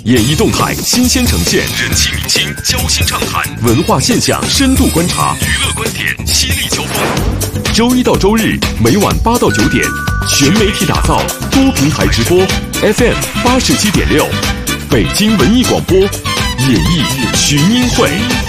演艺动态新鲜呈现，人气明星交心畅谈，文化现象深度观察，娱乐观点犀利交锋。周一到周日每晚8到9点，全媒体打造，多平台直播 ，FM 87.6，北京文艺广播，演艺群英会。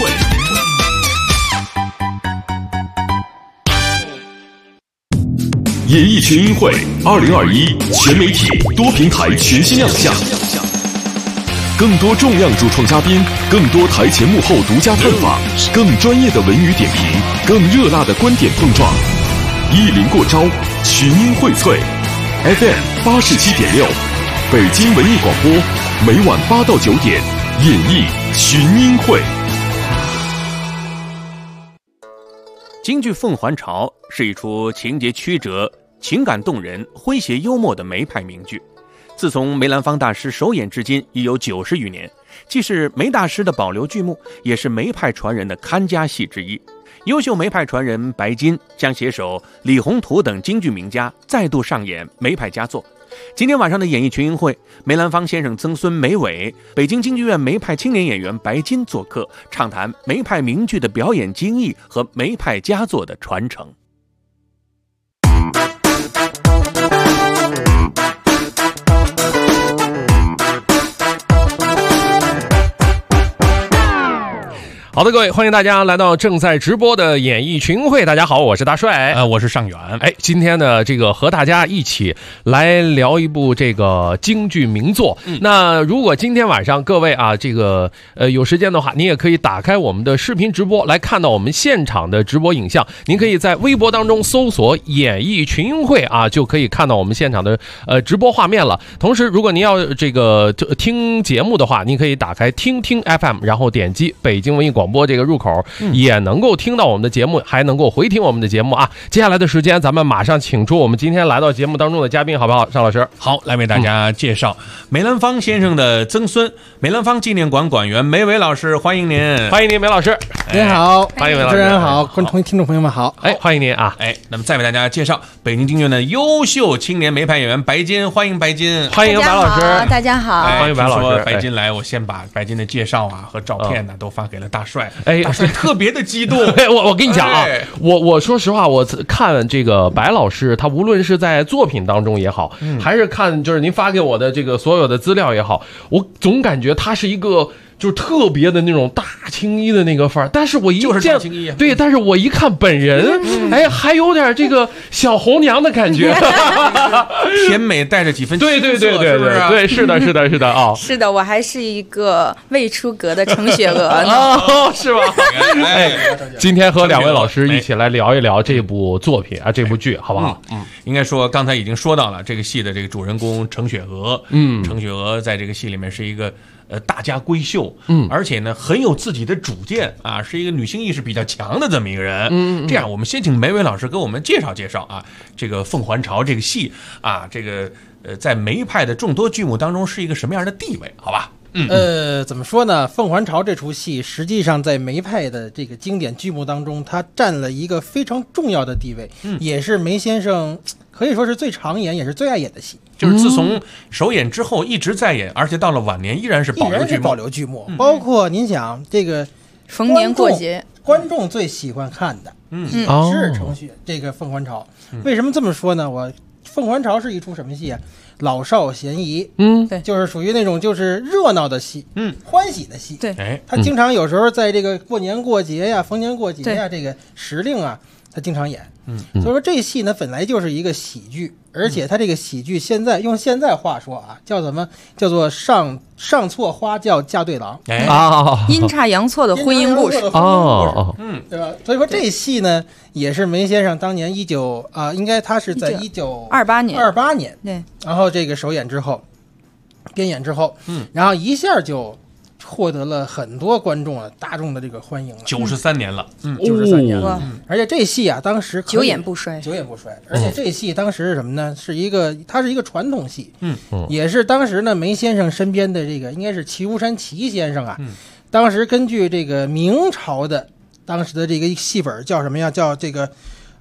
演艺群英会2021全媒体多平台全新亮相，更多重量主创嘉宾，更多台前幕后独家探访，更专业的文娱点评，更热辣的观点碰撞，一临过招，群英荟萃。FM 87.6，北京文艺广播，每晚8到9点，演艺群英会。 京剧《凤还巢》是一出情节曲折、情感动人、诙谐幽默的梅派名剧。自从梅兰芳大师首演至今已有90余年，既是梅大师的保留剧目，也是梅派传人的看家戏之一。优秀梅派传人白金将携手李宏图等京剧名家再度上演梅派佳作。今天晚上的演艺群英会，梅兰芳先生曾孙梅伟、北京京剧院梅派青年演员白金做客，畅谈梅派名剧的表演精艺和梅派佳作的传承。 好的，各位，欢迎大家来到正在直播的演艺群会。大家好，我是大帅， 我是尚远。 今天呢，这个和大家一起来聊一部这个京剧名作。那如果今天晚上各位啊，这个有时间的话，您也可以打开我们的视频直播来看到我们现场的直播影像。您可以在微博当中搜索演艺群会啊，就可以看到我们现场的直播画面了。同时，如果您要这个听节目的话，您可以打开听听 FM， 然后点击北京文艺广播这个入口，也能够听到我们的节目，还能够回听我们的节目啊。接下来的时间，咱们马上请出我们今天来到节目当中的嘉宾，好不好？尚老师， 好，来为大家介绍梅兰芳先生的曾孙，梅兰芳纪念馆馆员梅伟老师，欢迎您， 欢迎您，梅老师。 您好， 欢迎梅老师。 主持人好，听众朋友们好。 欢迎您啊。 那么再为大家介绍北京京剧院的优秀青年梅派演员白金，欢迎白金， 欢迎白老师。 大家好， 欢迎白老师。 说白金来，我先把白金的介绍啊和照片呢都发给了大帅。大帅特别的激动。 我跟你讲啊，我说实话，我看这个白老师，他无论是在作品当中也好，还是看就是您发给我的这个所有的资料也好，我总感觉他是一个就是特别的那种大青衣的那个范儿，但是我一见就是大青衣， 对，但是我一看本人，还有点这个小红娘的感觉， 甜美带着几分对，是的啊， 是的，我还是一个未出阁的程雪娥哦，是吧？今天和2位老师一起来聊一聊这部作品啊，这部剧好不好？ 应该说刚才已经说到了这个戏的这个主人公程雪娥，程雪娥在这个戏里面是一个大家闺秀，而且呢很有自己的主见啊，是一个女性意识比较强的这么一个人。这样我们先请梅伟老师给我们介绍介绍啊，这个《凤还巢》这个戏啊，这个在梅派的众多剧目当中是一个什么样的地位？好吧。 怎么说呢？《凤还巢》这出戏实际上在梅派的这个经典剧目当中，它占了一个非常重要的地位，也是梅先生可以说是最常演也是最爱演的戏。 就是自从首演之后一直在演，而且到了晚年依然是保留剧目。 包括您想这个逢年过节， 观众最喜欢看的也是程雪这个《凤还巢》。为什么这么说呢？《凤还巢》是一出什么戏啊？老少咸宜， 对， 就是属于那种就是热闹的戏，欢喜的戏。 对， 他经常有时候在这个过年过节呀、逢年过节呀，这个时令啊，他经常演。所以说这戏呢本来就是一个喜剧，而且他这个喜剧现在用现在话说啊，叫什么？叫做上错花轿嫁对郎阴差阳错的婚姻故事对吧？所以说这戏呢也是梅先生当年应该他是在1928年对， 然后这个首演之后，编演之后，然后一下就获得了很多观众大众的这个欢迎了。 93年了 ，93年了，而且这戏啊，当时久演不衰， 而且这戏当时是什么呢？它是一个传统戏，也是当时呢梅先生身边的这个应该是齐如山齐先生啊，当时根据这个明朝的当时的这个戏本叫什么呀？叫这个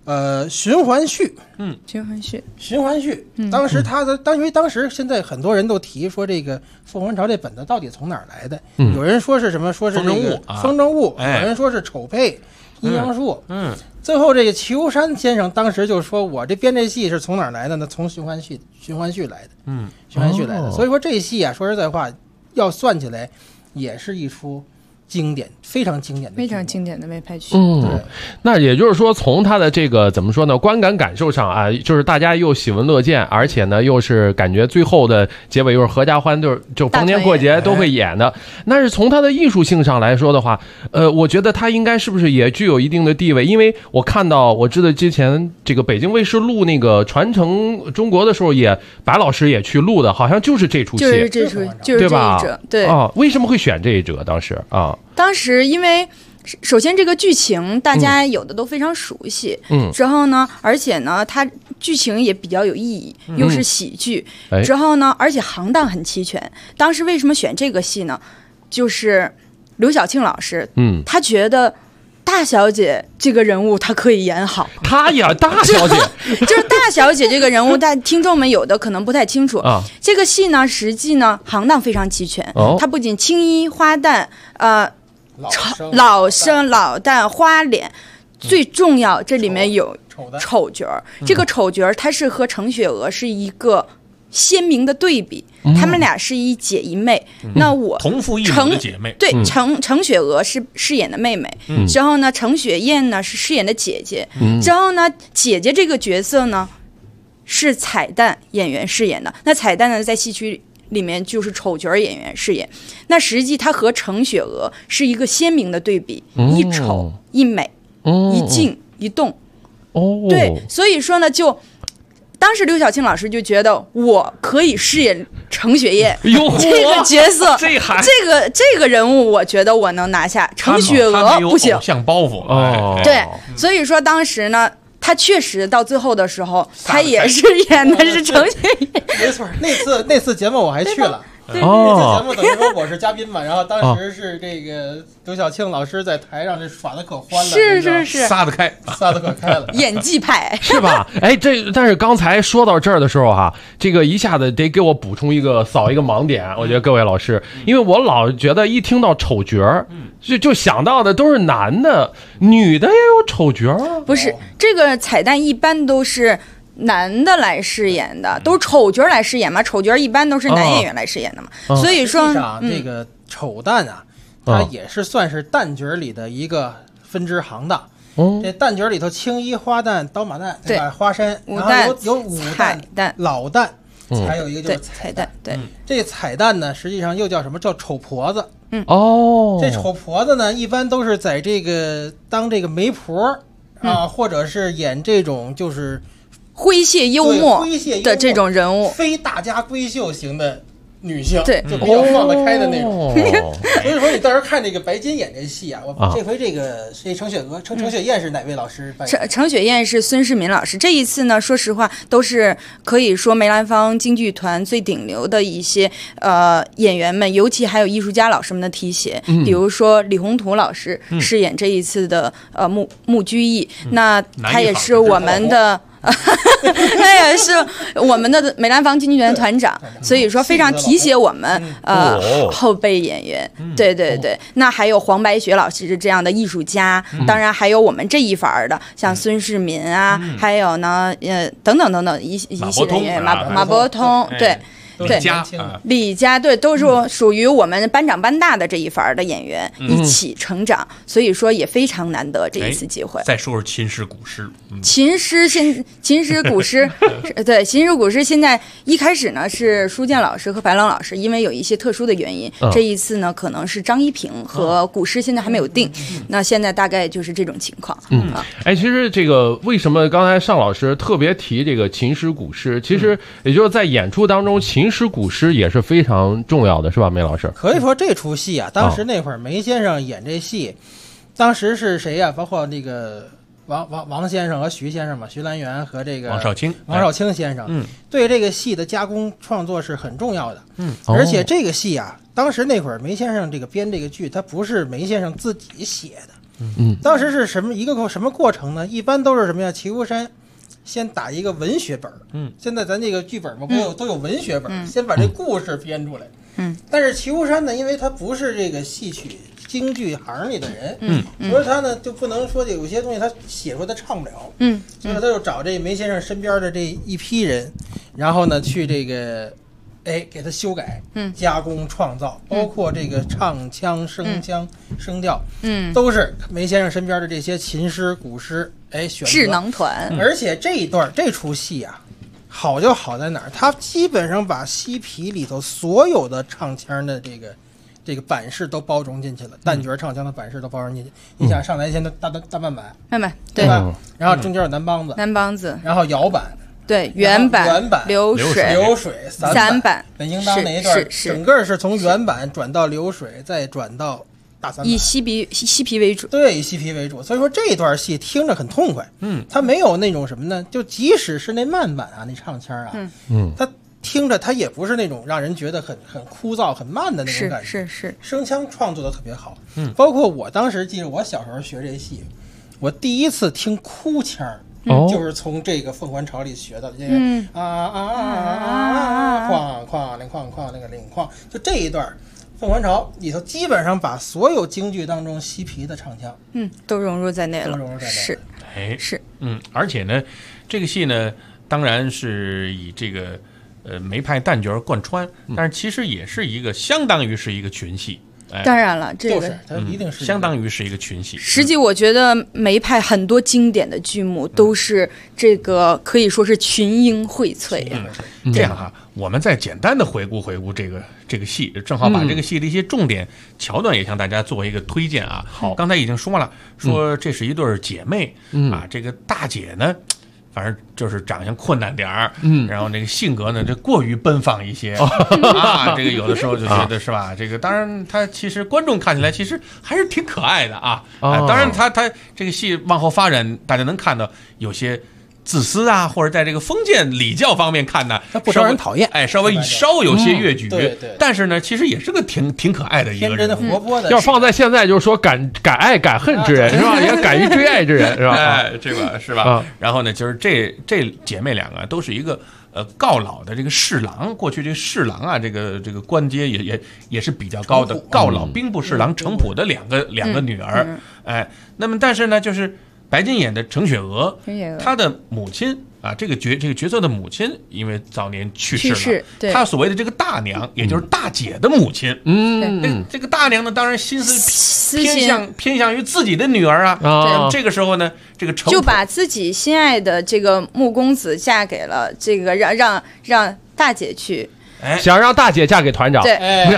循环序， 循环序， 当时因为当时现在很多人都提说这个凤凰巢这本子到底从哪儿来的？有人说是什么？说是这个风筝物，有人说是丑配阴阳术。最后这个齐如山先生当时就说：“我这编这戏是从哪儿来的呢？从循环序来的。循环序来的。所以说这戏啊，说实在话，要算起来也是一出经典，非常经典的微拍剧。 那也就是说，从他的这个怎么说呢，观感受上啊，就是大家又喜闻乐见，而且呢，又是感觉最后的结尾又是合家欢，就逢年过节都会演的。那是从他的艺术性上来说的话，我觉得他应该是不是也具有一定的地位？因为我知道之前这个北京卫视录那个《传承中国》的时候，白老师也去录的，好像就是这出戏， 就是这一折，对啊，为什么会选这一折？当时因为首先这个剧情大家有的都非常熟悉，之后呢，而且呢，它剧情也比较有意义，又是喜剧，之后呢，而且行当很齐全。当时为什么选这个戏呢？就是刘晓庆老师，他觉得大小姐这个人物她可以演好。 她演大小姐， 就是大小姐这个人物，但听众们有的可能不太清楚。这个戏呢，实际呢行当非常齐全，它不仅青衣花旦，老生老旦花脸，最重要这里面有丑角儿。这个丑角儿它是和程雪娥是一个鲜明的对比，他们俩是一姐一妹。那我同父异母的姐妹， 对，程雪娥是饰演的妹妹，之后呢，程雪燕呢是饰演的姐姐，之后呢，姐姐这个角色呢是彩蛋演员饰演的。那彩蛋呢，在戏曲里面就是丑角演员饰演。那实际她和程雪娥是一个鲜明的对比，一丑一美，一静一动。对，所以说呢，就当时刘晓庆老师就觉得我可以饰演程雪燕这个角色，这个人物，我觉得我能拿下。程雪娥不行， 像包袱。 对，所以说当时呢，他确实到最后的时候，他也是演的是程雪燕。 没错，那次节目我还去了。那次节目等于说我是嘉宾嘛，然后当时是这个刘晓庆老师在台上这耍的可欢了， 是撒得可开了， 演技派是吧？但是刚才说到这儿的时候哈，这个一下子得给我补充扫一个盲点，我觉得各位老师，因为我老觉得一听到丑角儿，就想到的都是男的，女的也有丑角儿。 不是，这个彩蛋一般都是男的来饰演的，都是丑角来饰演嘛，丑角一般都是男演员来饰演的嘛。所以说这个丑旦啊，它也是算是旦角里的一个分支行当。这旦角里头，青衣花旦、刀马旦，对吧？花山，然后有武旦、老旦，还有一个就是彩旦。对，这彩旦呢，实际上又叫什么？叫丑婆子。这丑婆子呢，一般都是在这个当这个媒婆啊，或者是演这种就是诙谐幽默的这种人物， 非大家闺秀型的女性，对，就比较放得开的那种。所以说你到时候看这个白金演这戏啊，我这回这个程雪娥、程雪燕是哪位老师扮演？ 程雪燕是孙世民老师。这一次呢，说实话都是可以说梅兰芳京剧团最顶流的一些演员们，尤其还有艺术家老师们的提携。比如说李宏图老师饰演这一次的穆居易，那他也是我们的。他也是我们的梅兰芳京剧团团长，所以说非常提携我们后辈演员。对，那还有黄白雪老师这样的艺术家，当然还有我们这一番的，像孙世民啊，还有呢等等一些人员，马伯通，对。李家对，都是属于我们班长班大的这一番的演员一起成长，所以说也非常难得这一次机会。 再说说琴师古诗， 琴师古诗，对，琴师古诗现在一开始呢是舒健老师和白朗老师，因为有一些特殊的原因，这一次呢可能是张一平和古诗现在还没有定，那现在大概就是这种情况。 其实这个为什么刚才尚老师特别提这个琴师古诗，其实也就是在演出当中琴诗古诗也是非常重要的，是吧，梅老师？ 可以说这出戏啊，当时那会儿梅先生演这戏，当时是谁呀？包括那个王先生和徐先生嘛，徐兰元和这个王少卿先生，对这个戏的加工创作是很重要的。而且这个戏啊，当时那会儿梅先生这个编这个剧，他不是梅先生自己写的。 当时是什么过程呢？一般都是什么呀？齐如山先打一个文学本，现在咱这个剧本嘛，都有文学本，先把这故事编出来，但是齐如山呢，因为他不是这个戏曲京剧行里的人，所以他呢就不能说有些东西他写出来他唱不了，所以他就找这梅先生身边的这一批人，然后呢去这个给他修改、加工、创造，包括这个唱腔、声腔、声调，都是梅先生身边的这些琴师、鼓师，选择智囊团。 而且这出戏啊，好就好在哪儿？他基本上把西皮里头所有的唱腔的这个版式都包容进去了，旦角唱腔的版式都包容进去。你想上来先大慢板，对吧？然后中间有南梆子，然后摇板。 对，原版、流水、散板， 本应当那一段整个是从原版转到流水，再转到大散板， 以西皮为主。 对，以西皮为主。所以说这段戏听着很痛快，它没有那种什么呢？就即使是那慢板啊，那唱腔啊，它听着它也不是那种让人觉得很枯燥、很慢的那种感觉。 是， 声腔创作的特别好。包括我当时记得我小时候学这戏，我第一次听哭腔。就是从这个《凤还巢》里学到的这个哐那个领哐，就这一段《凤还巢》里头基本上把所有京剧当中西皮的唱腔， 都融入在内了， 是， 而且呢，这个戏呢，当然是以这个梅派旦角贯穿，但是其实也是相当于是一个群戏。 当然了，这个它一定是相当于是一个群戏。 实际我觉得梅派很多经典的剧目都是这个可以说是群英荟萃呀。 这样哈，我们再简单的回顾这个戏，正好把这个戏的一些重点桥段也向大家做一个推荐啊。好，刚才已经说了，说这是一对姐妹啊，这个大姐呢，反正就是长相困难点儿，然后那个性格呢就过于奔放一些啊，这个有的时候就觉得是吧？这个当然他其实观众看起来其实还是挺可爱的啊。当然他这个戏往后发展，大家能看到有些自私啊，或者在这个封建礼教方面看呢， 不招人讨厌， 稍微有些越矩， 对， 但是呢，其实也是个挺可爱的一个人， 天真的活泼的。 要放在现在，就是说敢爱敢恨之人是吧？也敢于追爱之人是吧？ 这个是吧？然后呢，就是这姐妹两个都是一个告老的这个侍郎，过去这个侍郎啊，这个官阶也是比较高的，告老兵部侍郎程普的两个女儿，那么但是呢，就是白金演的程雪娥，她的母亲啊，这个角色的母亲，因为早年去世了，她所谓的这个大娘，也就是大姐的母亲，这个大娘呢，当然心思偏向于自己的女儿啊。这个时候呢，这个程普就把自己心爱的这个穆公子嫁给了这个让大姐去。 想让大姐嫁给团长， 对，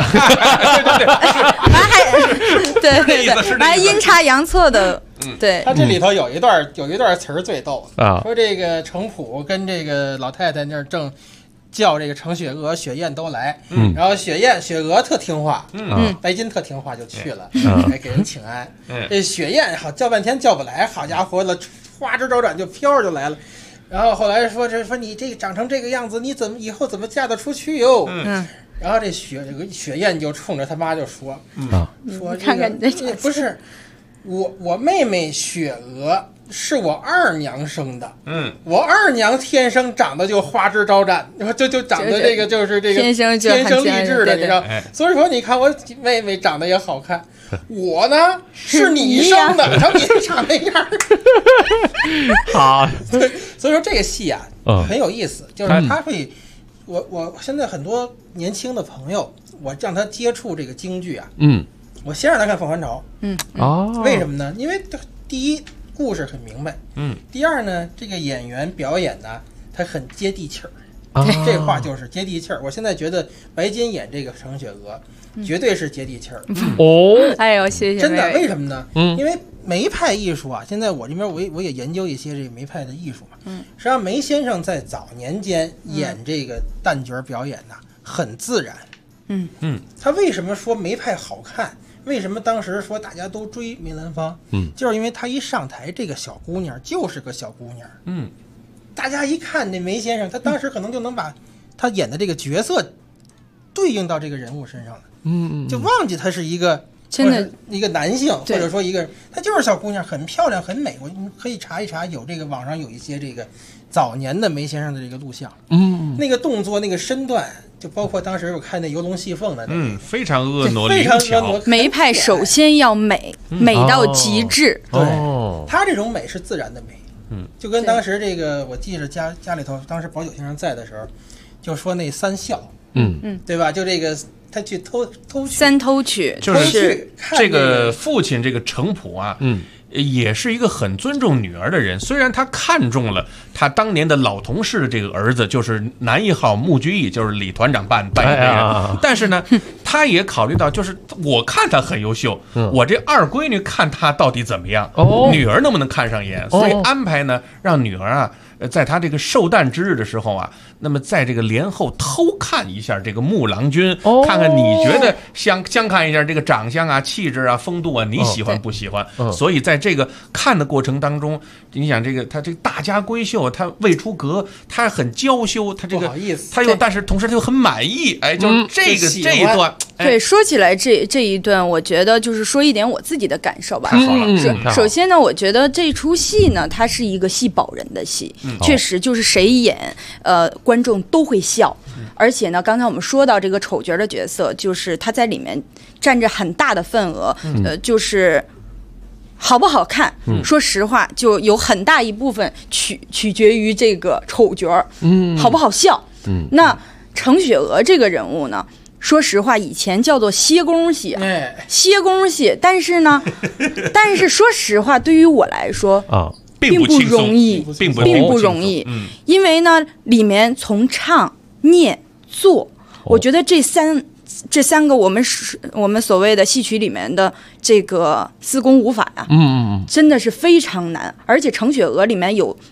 还阴差阳错的，对。 他这里头有一段词儿最逗啊，说这个程普跟这个老太太那儿正叫这个程雪娥、雪雁都来，然后雪娥特听话，白金特听话就去了，还给人请安。这雪雁好叫半天叫不来，好家伙了，花枝招展就飘着就来了。然后后来说你这个长成这个样子，你以后怎么嫁得出去哟？然后这雪雁就冲着他妈就说，说看看你这不是我妹妹雪娥是我二娘生的，我二娘天生长得就花枝招展，然后就长得这个就是这个天生丽质的，你知道？所以说你看我妹妹长得也好看，我呢是你生的，然后你长那样。 好， 所以说这个戏啊很有意思，就是他会，我现在很多年轻的朋友，我让他接触这个京剧啊，我先让他看《凤还巢》，为什么呢？因为第一故事很明白，第二呢，这个演员表演呢，他很接地气儿，这话就是接地气儿。我现在觉得白金演这个程雪娥，绝对是接地气儿。 哎呦，谢谢。 真的，为什么呢？因为梅派艺术啊，现在我这边我也研究一些这个梅派的艺术嘛。实际上梅先生在早年间演这个旦角表演呢，很自然。他为什么说梅派好看？为什么当时说大家都追梅兰芳？就是因为他一上台，这个小姑娘就是个小姑娘。大家一看这梅先生，他当时可能就能把他演的这个角色对应到这个人物身上了。就忘记他是一个真的一个男性，或者说一个她就是小姑娘，很漂亮很美，我们可以查一查，有这个网上有一些这个早年的梅先生的这个录像，那个动作那个身段，就包括当时我看那游龙戏凤的， 非常婀娜非常灵巧婀娜。 梅派首先要美，美到极致。 对，她这种美是自然的美。就跟当时这个，我记着家里头，当时宝九先生在的时候，就说那三笑，对吧？就这个他去偷取三偷取， 就是这个父亲这个程普啊，也是一个很尊重女儿的人。虽然他看中了他当年的老同事的这个儿子，就是男一号穆居易，就是李团长扮演的人，但是呢，他也考虑到，就是我看他很优秀，我这二闺女看他到底怎么样，女儿能不能看上眼，所以安排呢，让女儿啊。在他这个寿诞之日的时候啊，那么在这个帘后偷看一下这个穆郎君，看看你觉得相看一下这个长相啊、气质啊、风度啊，你喜欢不喜欢？所以在这个看的过程当中，你想这个他这个大家闺秀，他未出阁，他很娇羞，他这个他又但是同时他又很满意，哎，就是这一段。 对，说起来这一段，我觉得就是说一点我自己的感受吧。 好了， 首先呢，我觉得这出戏呢，它是一个戏保人的戏，确实就是谁演，观众都会笑。而且呢，刚才我们说到这个丑角的角色，就是他在里面占着很大的份额，就是好不好看，说实话，就有很大一部分取决于这个丑角，好不好笑。那程雪娥这个人物呢？说实话，以前叫做歇工戏，歇工戏。但是呢，说实话，对于我来说啊，并不容易，并不容易。因为呢，里面从唱、念、做，我觉得这三个我们所谓的戏曲里面的这个四功五法呀，真的是非常难。而且程雪娥里面有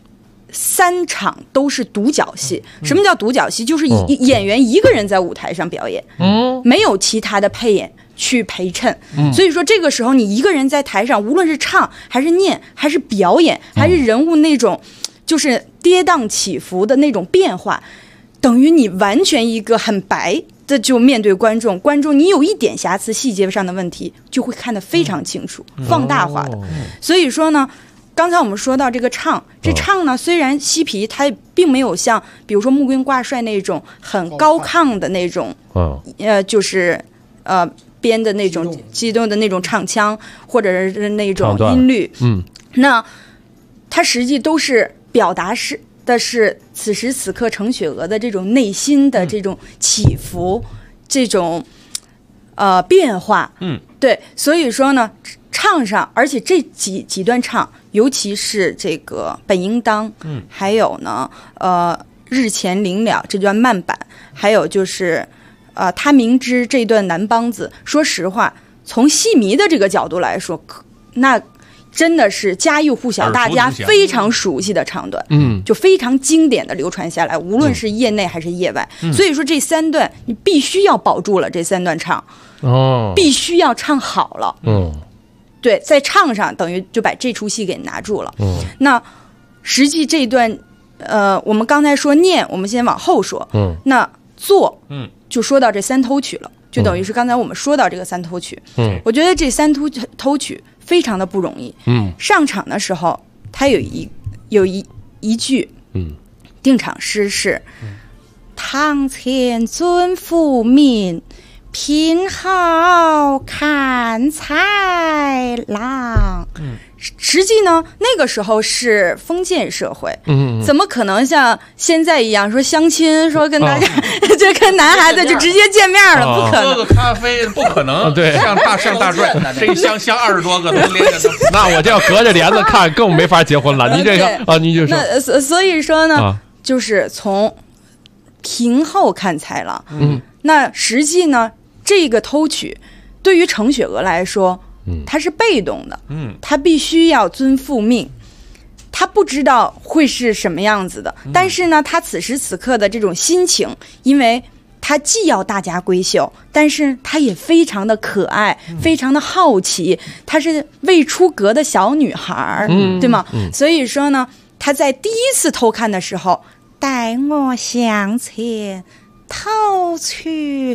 3场都是独角戏。什么叫独角戏？就是演员一个人在舞台上表演，没有其他的配演去陪衬。所以说这个时候你一个人在台上，无论是唱还是念还是表演还是人物那种就是跌宕起伏的那种变化，等于你完全一个很白的就面对观众你有一点瑕疵细节上的问题就会看得非常清楚，放大化的。所以说呢，刚才我们说到这个唱，这唱呢，虽然西皮它并没有像比如说穆桂挂帅那种很高亢的那种，就是编的那种激动的那种唱腔，或者是那种音律，那它实际都是表达的是此时此刻程雪娥的这种内心的这种起伏，这种变化，对，所以说呢，唱上，而且这几段唱，尤其是这个本应当，还有呢，日前临了这段慢板，还有就是他明知这段南梆子，说实话，从戏迷的这个角度来说，那真的是家喻户晓，大家非常熟悉的唱段，就非常经典的流传下来，无论是业内还是业外。所以说这3段你必须要保住了，这3段唱，必须要唱好了，对，在唱上等于就把这出戏给拿住了。那实际这一段，我们刚才说念，我们先往后说，那做，就说到这3偷曲了，就等于是刚才我们说到这个3偷曲，我觉得这3偷曲非常的不容易。上场的时候，他有一句，定场诗是堂前尊父命，品好看菜郎。实际呢，那个时候是封建社会，怎么可能像现在一样说相亲，说跟大家就跟男孩子就直接见面了，不可能。 喝个咖啡不可能，对，像大帅，这一箱20多个都连着， 那我就要隔着帘子看，更没法结婚了。你这个你就说， 那所以说呢，就是从庭后看才郎，那实际呢，这个偷曲对于程雪娥来说，他是被动的，他必须要遵父命，他不知道会是什么样子的，但是呢，他此时此刻的这种心情，因为他既要大家闺秀，但是他也非常的可爱，非常的好奇，她是未出阁的小女孩，对吗？所以说呢，他在第一次偷看的时候，待我向前偷取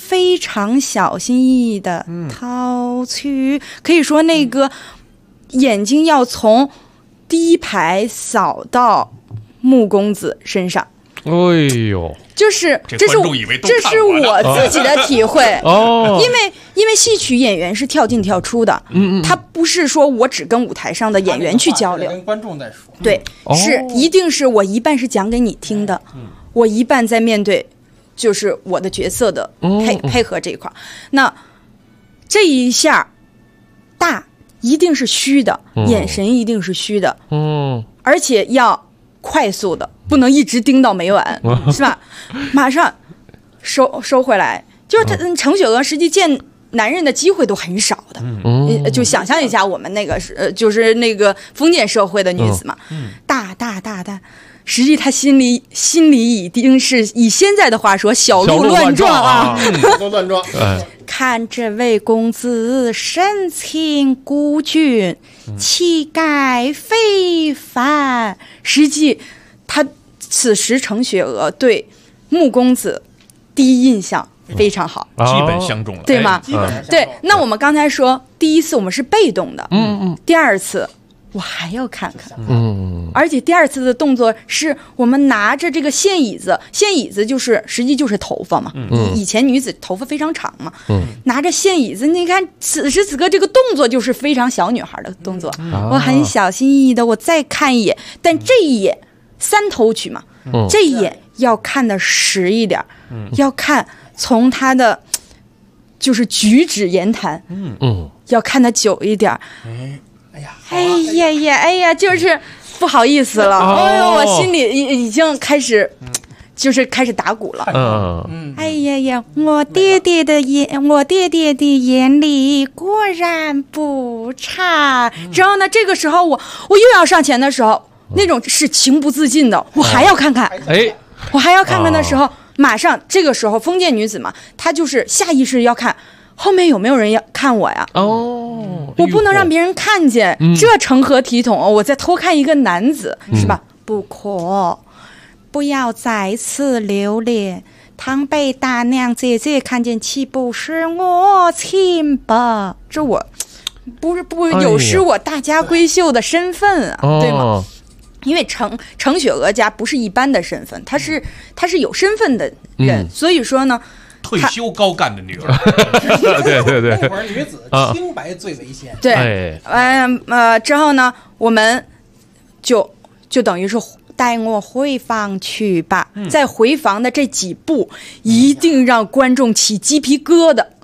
非常小心翼翼的掏去，可以说那个眼睛要从第一排扫到穆公子身上。 哎呦， 这是我自己的体会哦， 因为戏曲演员是跳进跳出的，他不是说我只跟舞台上的演员去交流， 跟观众在说， 对，是一定是我一半是讲给你听的，我一半在面对就是我的角色的配合这一块。那这一下大一定是虚的，眼神一定是虚的，而且要快速的，不能一直盯到没完，是吧？马上收回来。就是他程雪娥实际见男人的机会都很少的，就想象一下我们那个就是那个封建社会的女子嘛，大，实际她心里已经是以现在的话说小鹿乱撞啊， 小鹿乱撞。 看这位公子深情孤俊，气概非凡。实际他此时程雪娥对穆公子第一印象非常好， 基本相中了， 对吗？对。那我们刚才说第一次我们是被动的，第二次我还要看看，而且第二次的动作是我们拿着这个线椅子实际就是头发嘛，以前女子头发非常长嘛，拿着线椅子，你看此时此刻这个动作就是非常小女孩的动作，我很小心翼翼的我再看一眼，但这一眼三头曲嘛，这一眼要看的实一点，要看从她的就是举止言谈，要看的久一点。哎呀，就是不好意思了，我心里已经开始，就是开始打鼓了。哎呀，我爹爹的眼里果然不差。之后呢，这个时候我又要上前的时候，那种是情不自禁的，我还要看看，我还要看看的时候，马上这个时候封建女子嘛，她就是下意识要看。后面有没有人要看我呀？我不能让别人看见，这成何体统？我在偷看一个男子，是吧？不可，不要再次留恋。倘被大娘姐姐看见，岂不是我清白？这我不有失我大家闺秀的身份啊，对吗？因为程雪娥家不是一般的身份，她是有身份的人，所以说呢。 退休高干的女儿， 对， 那会儿女子清白最为先。 对，之后呢，我们就等于是带我回房去吧。在回房的这几步，一定让观众起鸡皮疙瘩。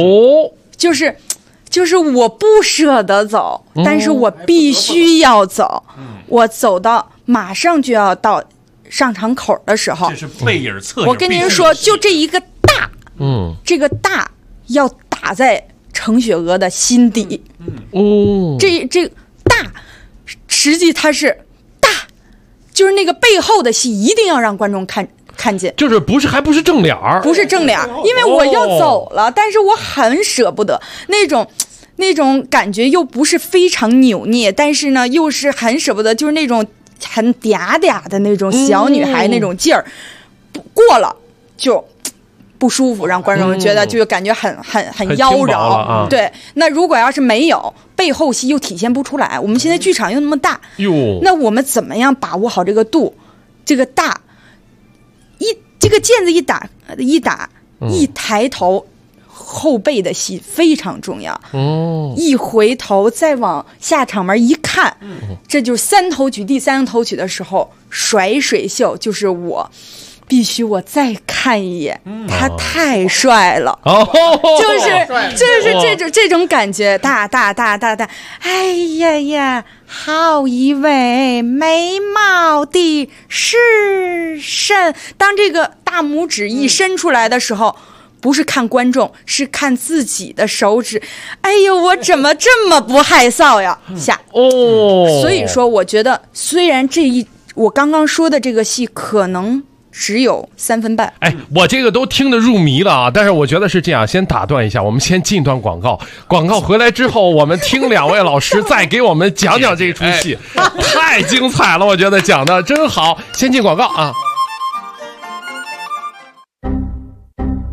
就是我不舍得走，但是我必须要走。我走到马上就要到上场口的时候， 这是背影侧影。 我跟您说，就这一个大，这个大要打在程雪娥的心底。这大，实际它是大，就是那个背后的戏，一定要让观众看见， 就是还不是正脸儿， 不是正脸儿，因为我要走了，但是我很舍不得那种感觉，又不是非常扭捏，但是呢又是很舍不得，就是那种很嗲嗲的那种小女孩那种劲儿，过了就不舒服，让观众觉得就感觉很妖娆。对，那如果要是没有背后戏又体现不出来，我们现在剧场又那么大，那我们怎么样把握好这个度？这个大这个毽子一打一抬头，后背的戏非常重要。一回头再往下场门一看，这就是三头曲。第三头曲的时候，甩水袖就是我。必须我再看一眼，他太帅了，就是这种感觉，大，哎呀，好一位美貌的诗神。当这个大拇指一伸出来的时候，不是看观众，是看自己的手指。哎呦，我怎么这么不害臊呀？所以说，我觉得虽然我刚刚说的这个戏可能只有3分半。 我这个都听得入迷了啊！但是我觉得是这样，先打断一下，我们先进一段广告。广告回来之后，我们听2位老师再给我们讲讲这出戏，太精彩了！我觉得讲的真好。先进广告啊！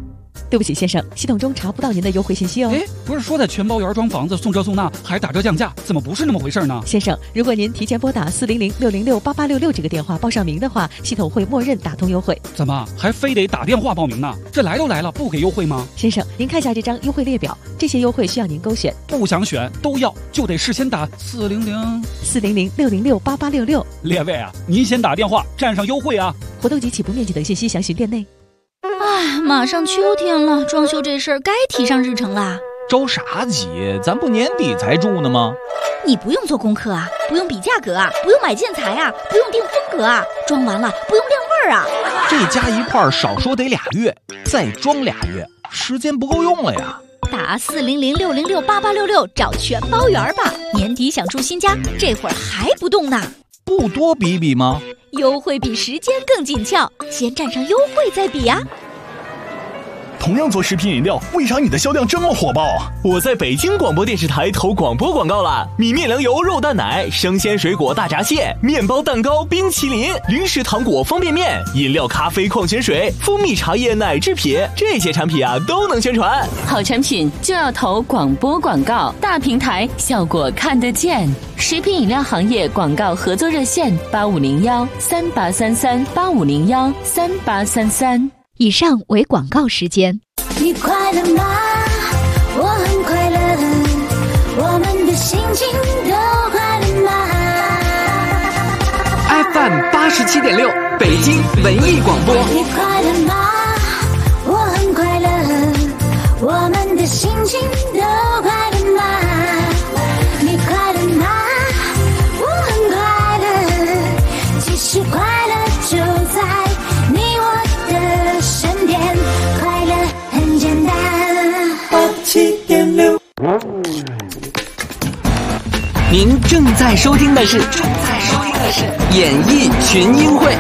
对不起，先生，系统中查不到您的优惠信息哦。 哎，不是说的全包圆装房子送这送那还打折降价，怎么不是那么回事呢？ 先生，如果您提前拨打400-606-8866这个电话报上名的话，系统会默认打通优惠。 怎么还非得打电话报名呢？这来都来了，不给优惠吗？ 先生，您看下这张优惠列表，这些优惠需要您勾选。 不想选都要，就得事先打 400-606-8866。 列位啊，您先打电话占上优惠啊！ 活动及起步面积等信息详询店内。 哎，马上秋天了，装修这事儿该提上日程啦。 着啥急？咱不年底才住呢吗？ 你不用做功课啊，不用比价格啊，不用买建材啊，不用定风格啊，装完了不用晾味儿啊。 这加一块儿少说得2月，再装2月，时间不够用了呀。 打400-606-8866找全包圆吧。年底想住新家，这会儿还不动呢？ 不多比比吗？ 优惠比时间更紧俏，先占上优惠再比呀。 同样做食品饮料，为啥你的销量这么火爆啊？ 我在北京广播电视台投广播广告了，米面粮油肉蛋奶、生鲜水果大闸蟹、面包蛋糕、冰淇淋、零食糖果、方便面、饮料、咖啡、矿泉水、蜂蜜茶叶、奶制品，这些产品啊都能宣传。 好产品就要投广播广告，大平台效果看得见。食品饮料行业广告合作热线8501-3833-8501-3833。 以上为广告时间。 你快乐吗？我很快乐，我们的心情都快乐吗？ FM 87.6北京文艺广播。 你快乐吗？我很快乐，我们的心情都快乐吗？你快乐吗？我很快乐，其实快乐就在你我的身边，快乐很简单。87.6。 您正在收听的是演艺群英会。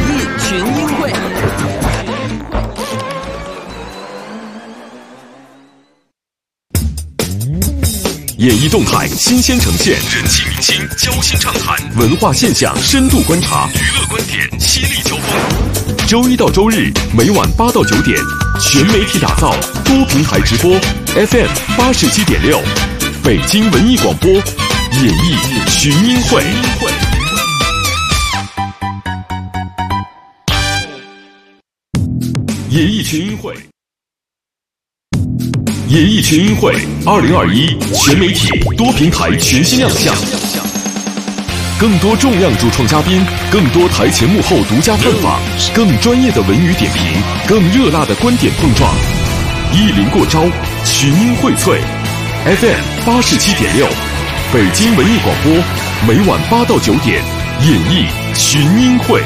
演艺动态新鲜呈现，人气明星交心畅谈，文化现象深度观察，娱乐观点犀利交锋。周一到周日每晚8到9点，全媒体打造，多平台直播 FM 87.6，北京文艺广播，演艺群英会。演艺群英会。演艺群英会2021全媒体多平台全新亮相，更多重量主创嘉宾，更多台前幕后独家探访，更专业的文娱点评，更热辣的观点碰撞，一临过招，群英荟萃。FM 87.6，北京文艺广播，每晚8到9点，演艺群英会。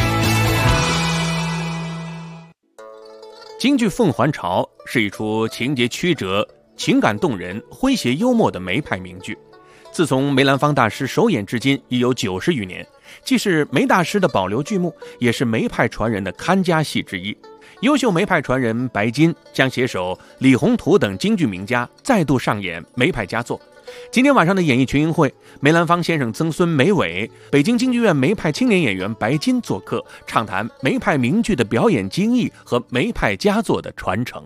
京剧《凤还巢》是一出情节曲折、情感动人、诙谐幽默的梅派名剧。自从梅兰芳大师首演至今已有90余年，既是梅大师的保留剧目，也是梅派传人的看家戏之一。优秀梅派传人白金将携手李宏图等京剧名家再度上演梅派佳作。今天晚上的演艺群英会，梅兰芳先生曾孙梅伟、北京京剧院梅派青年演员白金做客，畅谈梅派名剧的表演精艺和梅派佳作的传承。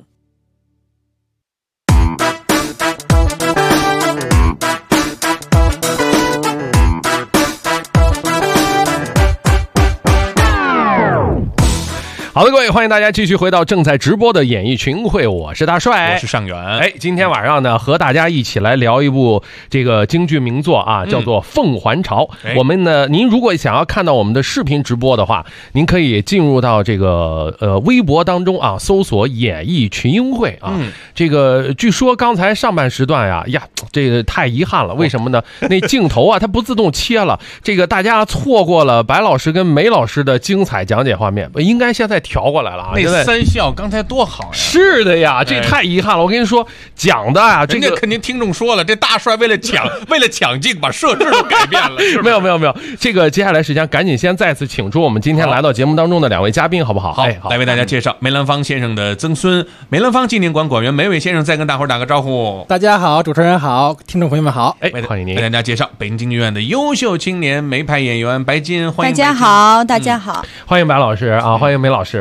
好的，各位，欢迎大家继续回到正在直播的演艺群英会，我是大帅， 我是尚远。 今天晚上呢，和大家一起来聊一部这个京剧名作啊，叫做《凤还巢》。我们呢，您如果想要看到我们的视频直播的话，您可以进入到这个微博当中啊，搜索演艺群英会啊。这个据说刚才上半时段呀，这个太遗憾了，为什么呢？那镜头啊，它不自动切了，这个大家错过了白老师跟梅老师的精彩讲解画面，应该现在调过来了啊！ 那三笑刚才多好呀！ 是的呀，这太遗憾了。我跟你说，讲的啊，这个肯定听众说了，这大帅为了抢镜，把设置都改变了。 没有，这个接下来时间赶紧先再次请出我们今天来到节目当中的2位嘉宾，好不好？ 好，来为大家介绍梅兰芳先生的曾孙，梅兰芳纪念馆馆员梅伟先生，再跟大伙儿打个招呼。 大家好，主持人好，听众朋友们好。 欢迎您。 为大家介绍北京京剧院的优秀青年梅派演员白金，欢迎。 大家好，大家好， 欢迎白老师啊，欢迎梅老师。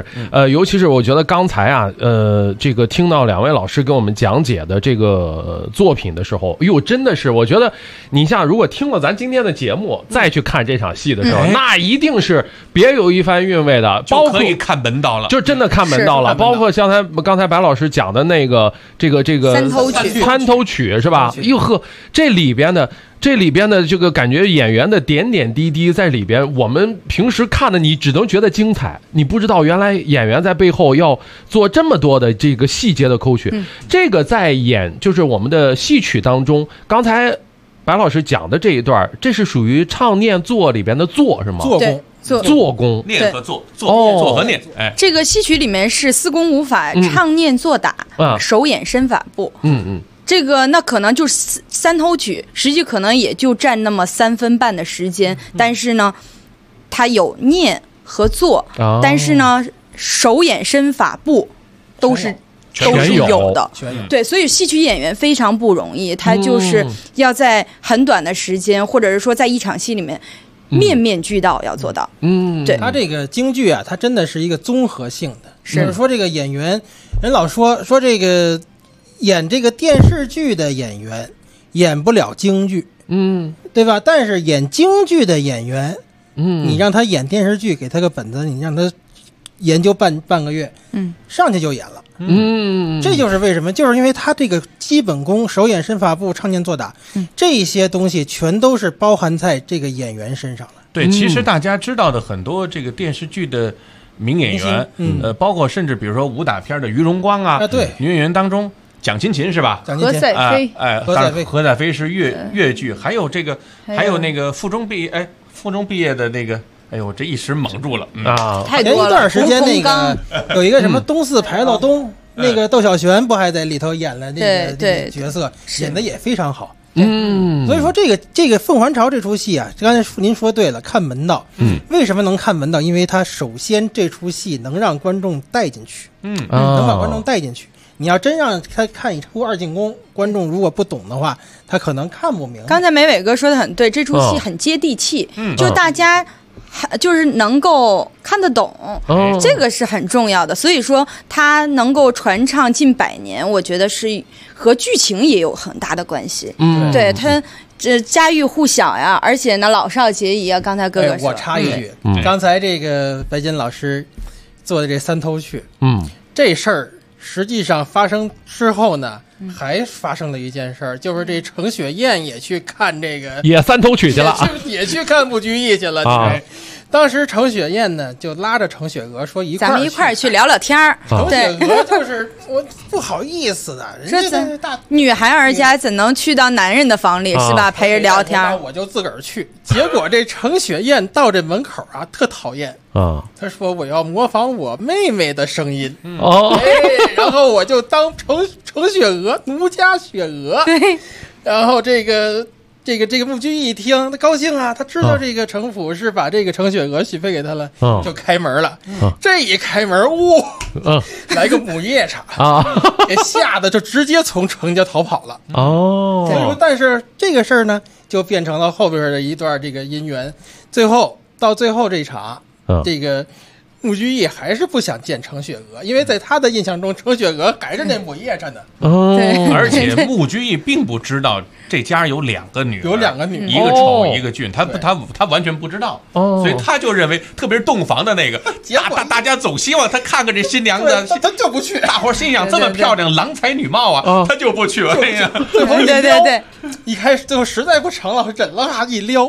是，尤其是我觉得刚才啊，这个听到两位老师给我们讲解的这个作品的时候，哎呦，真的是，我觉得你像如果听了咱今天的节目，再去看这场戏的时候，那一定是别有一番韵味的，包括可以看门道了， 就真的看门道了。包括刚才白老师讲的那个这个三头曲是吧？哟呵，这里边的这个感觉演员的点点滴滴在里边，我们平时看的你只能觉得精彩，你不知道原来演员在背后要做这么多的这个细节的抠取。这个在就是我们的戏曲当中，刚才白老师讲的这一段，这是属于唱念做里边的做是吗？做工， 念和做和念。哎， 这个戏曲里面是四功五法，唱念做打，手眼身法步。这个那可能就是三头曲，实际可能也就占那么3分半的时间，但是呢，它有念和做，但是呢，手眼身法步都是有的。对，所以戏曲演员非常不容易，他就是要在很短的时间，或者是说在一场戏里面面面俱到要做到。对， 他这个京剧啊，它真的是一个综合性的，就是说这个演员，人老说这个。演这个电视剧的演员演不了京剧，对吧？但是演京剧的演员，你让他演电视剧，给他个本子，你让他研究半个月，上去就演了，这就是为什么，就是因为他这个基本功，手眼身法步、唱念做打，这些东西全都是包含在这个演员身上了。 对，其实大家知道的很多这个电视剧的名演员，包括甚至比如说武打片的于荣光啊， 对， 女演员当中。蒋勤勤是吧？ 何载飞， 何载飞是粤剧，还有这个，还有那个附中毕业的那个，哎呦，这一时蒙住了太多了。 前一段时间那个有一个什么东四牌楼东，那个窦小璇不还在里头演了那个角色，演的也非常好。所以说这个《凤还巢》这出戏啊，刚才您说对了，看门道。为什么能看门道？因为它首先这出戏能让观众带进去，能把观众带进去。你要真让他看一出二进宫，观众如果不懂的话，他可能看不明白。 刚才梅伟哥说的很对，这出戏很接地气，就大家就是能够看得懂，这个是很重要的。所以说它能够传唱近100年，我觉得是和剧情也有很大的关系。对它这家喻户晓呀，而且呢老少皆宜啊。刚才哥哥说， 我插一句，刚才这个白金老师做的这三头曲，这事儿。实际上发生之后呢，还发生了一件事儿，就是这程雪燕也去看这个， 也三头曲去了， 也去看穆居易去了。当时程雪燕呢就拉着程雪娥说咱们一块儿去聊聊天儿。 程雪娥就是我不好意思的，人家大女孩儿家怎能去到男人的房里是吧？陪着聊天， 我就自个儿去。结果这程雪燕到这门口啊，特讨厌。他说我要模仿我妹妹的声音，然后我就当程雪娥，奴家雪娥。然后这个穆居易一听，他高兴啊，他知道这个程府是把这个程雪娥许配给他了，就开门了。这一开门，来个母夜叉给吓得就直接从程家逃跑了。所以说，但是这个事儿呢，就变成了后边的一段这个姻缘。到最后这一场，这个穆居易还是不想见程雪娥，因为在他的印象中，程雪娥还是那母夜叉呢。 而且穆居易并不知道这家有2个女儿，一个丑一个俊，他完全不知道，所以他就认为，特别是洞房的那个，大家总希望他看看这新娘子， 他就不去。 大伙心想这么漂亮，郎才女貌啊，他就不去。哎呀， 对， 一开始最后实在不成了，忍了一撩。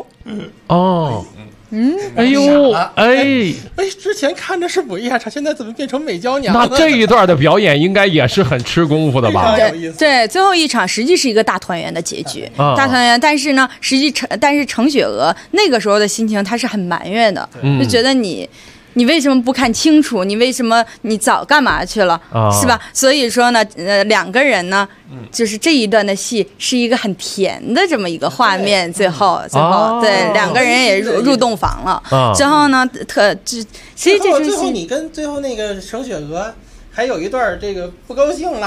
哎呦， 之前看着是母夜叉，现在怎么变成美娇娘了？ 那这一段的表演应该也是很吃功夫的吧？ 对，最后一场实际是一个大团圆的结局，大团圆。但是呢，但是程雪娥那个时候的心情，她是很埋怨的，就觉得你为什么不看清楚？你为什么你早干嘛去了？是吧？所以说呢，2个人呢，就是这一段的戏是一个很甜的这么一个画面。最后对2个人也入洞房了。之后呢，其实这出戏最后你跟最后那个程雪娥还有一段这个不高兴了。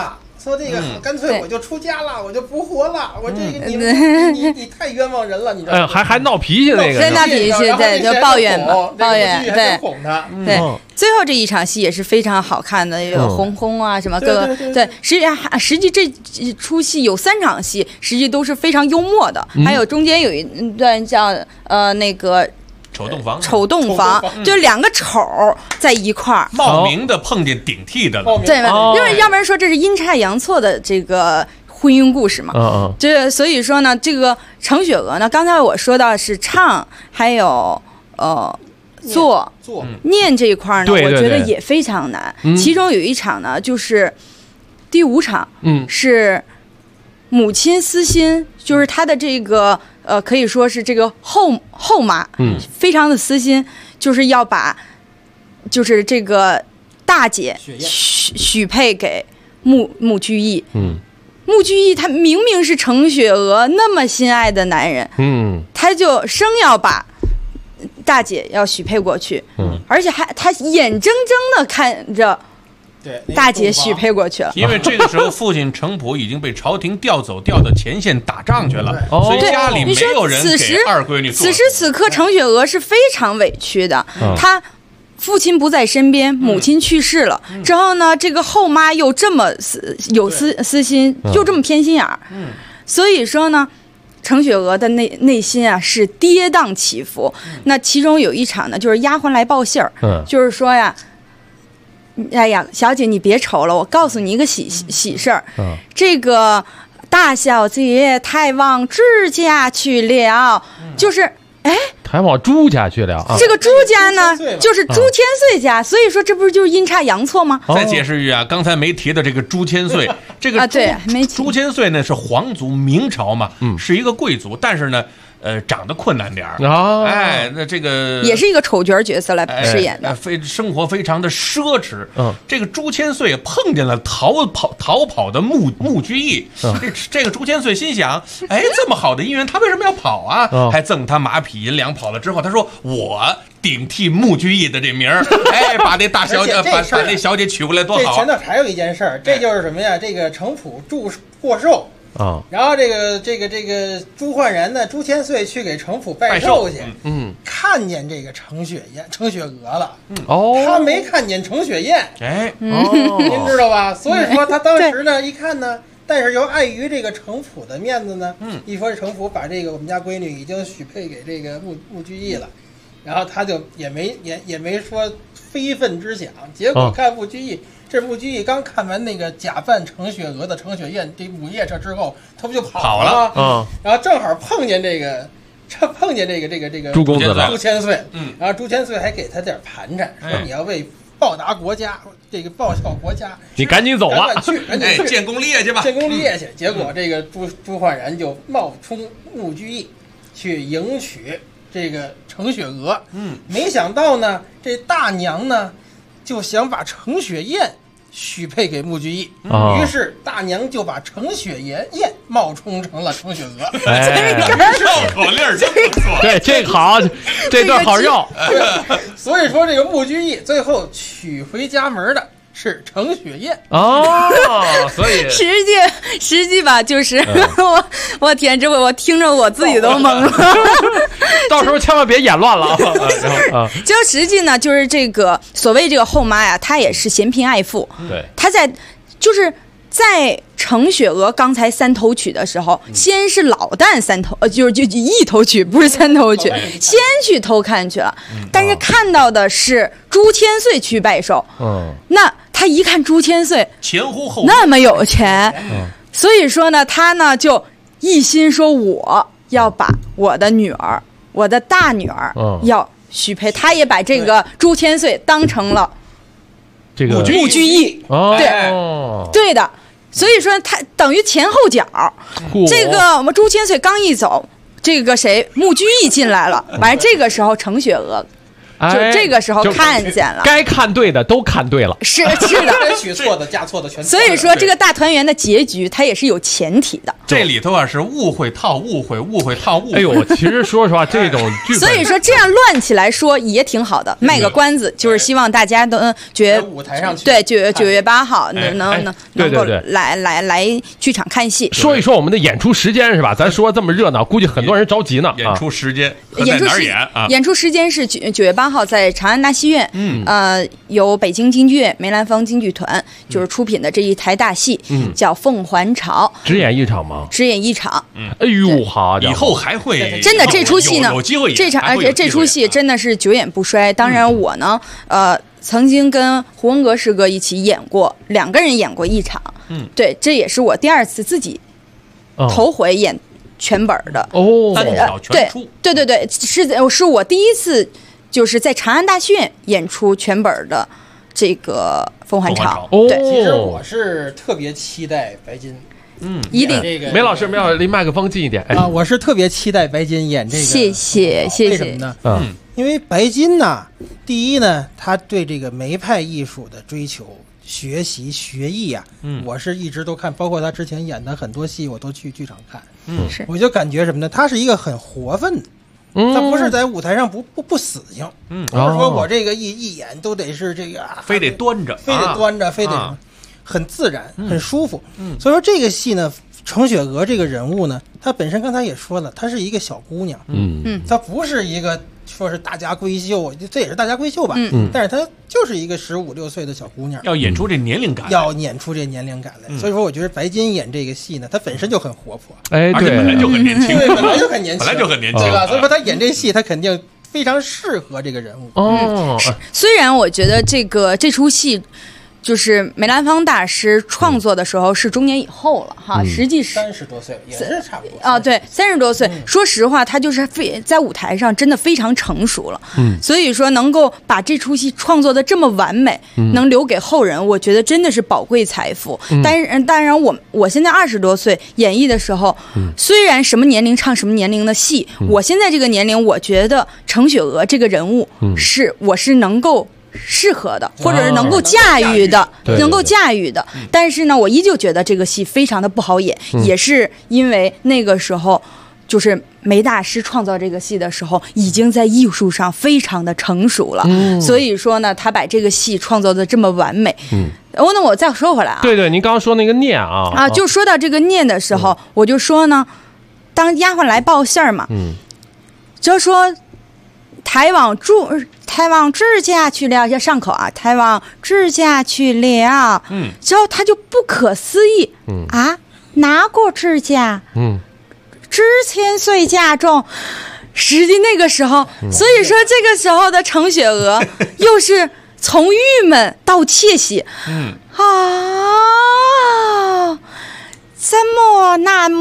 说这个干脆我就出家了，我就不活了，我这个你太冤枉人了，你知道吗？ 还闹脾气那个， 闹脾气，对，就抱怨嘛，抱怨，对， 哄他， 对。最后这一场戏也是非常好看的，有红红啊什么各个，对，实际这出戏有3场戏，实际都是非常幽默的，还有中间有一段叫那个。丑洞房就2个丑在一块儿， 冒名的碰见顶替的了， 对吧？因为要不然说这是阴差阳错的这个婚姻故事嘛。这所以说呢，这个程雪娥呢，刚才我说到是唱，还有做念这一块呢，我觉得也非常难。其中有一场呢，就是第5场，是母亲私心，就是她的这个。可以说是这个后妈，非常的私心，就是要把，就是这个大姐许配给穆居易。穆居易他明明是程雪娥那么心爱的男人，他就生要把大姐要许配过去，而且他眼睁睁的看着。大姐许配过去了， 因为这个时候父亲程普已经被朝廷调走，调到前线打仗去了，所以家里没有人给二闺女做。 此时此刻，程雪娥是非常委屈的，她父亲不在身边，母亲去世了，之后呢，这个后妈又这么有私心，又这么偏心眼儿，所以说呢。程雪娥的内心啊是跌宕起伏。那其中有一场呢，就是丫鬟来报信儿，就是说呀。哎呀，小姐，你别愁了，我告诉你一个喜事儿。这个大小姐太往朱家去了，就是太往朱家去了啊。 这个朱家呢，就是朱千岁家，所以说这不是就是阴差阳错吗？ 再解释一句啊，刚才没提的这个朱千岁，这个对，没提。 朱千岁呢是皇族，明朝嘛，是一个贵族，但是呢。长得困难点儿那这个也是一个丑角角色来饰演的， 生活非常的奢侈。这个朱千岁碰见了逃跑的穆居易，这个朱千岁心想，这么好的姻缘，他为什么要跑啊？还赠他马匹银两。跑了之后，他说我顶替穆居易的这名儿，把那大小姐把那小姐娶过来多好。 这前头还有一件事儿，这就是什么呀？这个程普过寿。然后这个朱焕然呢，朱千岁去给程普拜寿去，看见这个程雪娥了，他没看见程雪燕，您知道吧？所以说他当时呢一看呢，但是又碍于这个程普的面子呢，一说程普把这个我们家闺女已经许配给这个穆居易了，然后他就也没说非分之想，结果看穆居易。这穆居易刚看完那个假扮程雪娥的程雪燕这午夜车之后，他不就跑了？然后正好碰见这个朱公子了， 朱千岁，然后朱千岁还给他点盘缠，说你要为报答国家，这个报效国家， 你赶紧走吧， 赶紧去建功立业去吧， 建功立业去。结果这个朱焕然就冒充穆居易去迎娶这个程雪娥，没想到呢，这大娘呢。就想把程雪燕许配给穆居易，于是大娘就把程雪燕冒充成了程雪娥。 绕口令真不错， 对，这个好，这段好绕。 所以说这个穆居易最后娶回家门的是程雪燕所以实际吧，就是我天，这回我听着我自己都懵了。 到时候千万别演乱了就实际呢，就是这个所谓这个后妈呀，她也是嫌贫爱富。 对， 她在程雪娥刚才3头曲的时候，先是老旦3头，就1头曲，不是3头曲，先去偷看去了。但是看到的是朱千岁去拜寿，那他一看朱千岁前呼后那么有钱，所以说呢，他呢就一心说我要把我的女儿，我的大女儿要许配，他也把这个朱千岁当成了这个穆居易，对的。所以说他等于前后脚，这个我们朱千岁刚一走，这个谁穆居易进来了，完这个时候程雪娥就这个时候看见了， 该看对的都看对了， 是的， 真许错的嫁错的全。 所以说这个大团圆的结局它也是有前提的。 这里头啊是误会套误会，误会套误会。 哎呦，其实说实话，这种剧本， 所以说这样乱起来说也挺好的，卖个关子，就是希望大家都舞台上去对9月8号能够来剧场看戏。 说一说我们的演出时间是吧？咱说这么热闹，估计很多人着急呢。 演出时间在哪儿演啊？演出时间是9月8号在长安大戏院，由北京京剧院梅兰芳京剧团就是出品的这一台大戏，叫《凤还巢》， 只演一场吗？ 只演一场。 哎呦，好家伙！ 以后还会真的这出戏呢， 有机会这出戏真的是久演不衰。当然我呢，曾经跟胡文阁师哥一起演过，2个人演过一场。对，这也是我第2次自己头回演全本的哦， 单挑全出。 对，是我第1次就是在长安大戏院演出全本的这个《凤还巢》。对， 其实我是特别期待白金。 一定。 梅老师，离麦克风近一点。 我是特别期待白金演这个。 谢谢。 为什么呢？因为白金呢，第一呢，他对这个梅派艺术的追求、学习、学艺啊，我是一直都看，包括他之前演的很多戏，我都去剧场看。 是。 我就感觉什么呢？他是一个很活分的。他不是在舞台上不死性，不是说我这个一演都得是这个非得端着， 非得很自然，很舒服。所以说这个戏呢，程雪娥这个人物呢，她本身刚才也说了，她是一个小姑娘，她不是一个说是大家闺秀，这也是大家闺秀吧，但是她就是一个15、16岁的小姑娘， 要演出这年龄感， 来。所以说，我觉得白金演这个戏呢，她本身就很活泼， 对， 本来就很年轻， 对，本来就很年轻， 对吧？所以说她演这戏，她肯定非常适合这个人物。 虽然我觉得这出戏。就是梅兰芳大师创作的时候是中年以后了哈，实际是 30多岁，也是差不多对，30多岁。说实话，他就是在舞台上真的非常成熟了。所以说能够把这出戏创作的这么完美，能留给后人，我觉得真的是宝贵财富。当然我现在20多岁演绎的时候，虽然什么年龄唱什么年龄的戏，我现在这个年龄，我觉得程雪娥这个人物我是能够。适合的，或者是能够驾驭的，但是呢，我依旧觉得这个戏非常的不好演，也是因为那个时候，就是梅大师创造这个戏的时候，已经在艺术上非常的成熟了，所以说呢，他把这个戏创造的这么完美。那我再说回来啊， 对，您刚刚说那个念啊， 就说到这个念的时候，我就说呢，当丫鬟来报信儿嘛，就说。抬往治家去了，要上口啊！抬往治家去了，之后他就不可思议，哪个治家？知千岁家中，实际那个时候，所以说这个时候的程雪娥又是从郁闷到窃喜，怎么